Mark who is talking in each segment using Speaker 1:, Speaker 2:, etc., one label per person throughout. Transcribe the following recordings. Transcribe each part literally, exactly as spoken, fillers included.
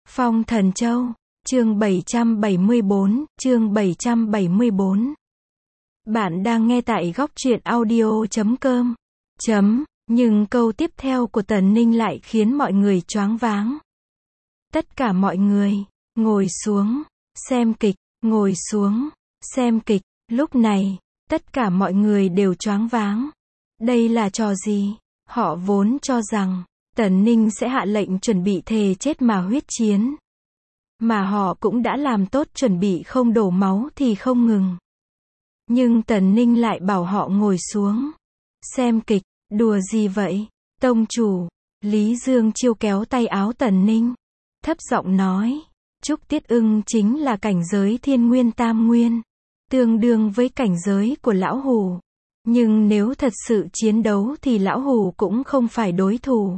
Speaker 1: Phong Thần Châu, chương bảy trăm bảy mươi bốn, chương bảy trăm bảy mươi bốn. Bạn đang nghe tại góc truyện audio chấm com. Chấm, nhưng câu tiếp theo của Tần Ninh lại khiến mọi người choáng váng. Tất cả mọi người, ngồi xuống, xem kịch, ngồi xuống, xem kịch, lúc này, tất cả mọi người đều choáng váng. Đây là trò gì? Họ vốn cho rằng, Tần Ninh sẽ hạ lệnh chuẩn bị thề chết mà huyết chiến. Mà họ cũng đã làm tốt chuẩn bị không đổ máu thì không ngừng. Nhưng Tần Ninh lại bảo họ ngồi xuống. Xem kịch, đùa gì vậy? Tông chủ, Lý Dương Chiêu kéo tay áo Tần Ninh. Thấp giọng nói, Trúc Tiết Ưng chính là cảnh giới thiên nguyên tam nguyên. Tương đương với cảnh giới của lão hủ. Nhưng nếu thật sự chiến đấu thì lão hủ cũng không phải đối thủ.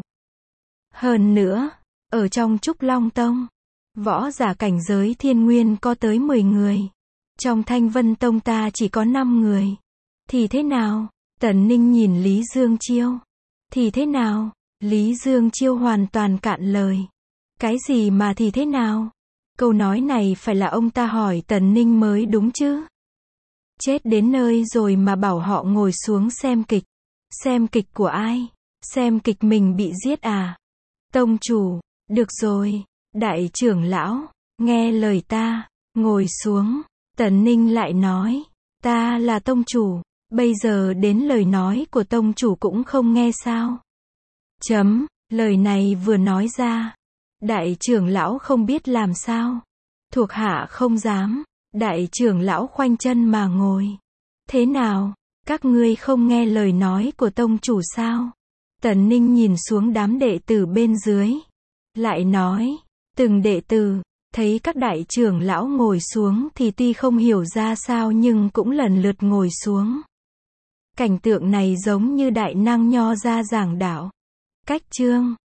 Speaker 1: Hơn nữa, ở trong Trúc Long Tông, võ giả cảnh giới thiên nguyên có tới mười người. Trong Thanh Vân Tông ta chỉ có năm người. Thì thế nào? Tần Ninh nhìn Lý Dương Chiêu. Thì thế nào? Lý Dương Chiêu hoàn toàn cạn lời. Cái gì mà thì thế nào? Câu nói này phải là ông ta hỏi Tần Ninh mới đúng chứ. Chết đến nơi rồi mà bảo họ ngồi xuống xem kịch. Xem kịch của ai? Xem kịch mình bị giết à? Tông chủ, được rồi, đại trưởng lão, nghe lời ta, ngồi xuống. Tần Ninh lại nói, ta là tông chủ, bây giờ đến lời nói của tông chủ cũng không nghe sao? Chấm, lời này vừa nói ra, đại trưởng lão không biết làm sao. Thuộc hạ không dám, đại trưởng lão khoanh chân mà ngồi. Thế nào, các ngươi không nghe lời nói của tông chủ sao? Tần Ninh nhìn xuống đám đệ tử bên dưới. Lại nói, từng đệ tử, thấy các đại trưởng lão ngồi xuống thì tuy không hiểu ra sao nhưng cũng lần lượt ngồi xuống. Cảnh tượng này giống như đại năng nho ra giảng đạo. Cách chương,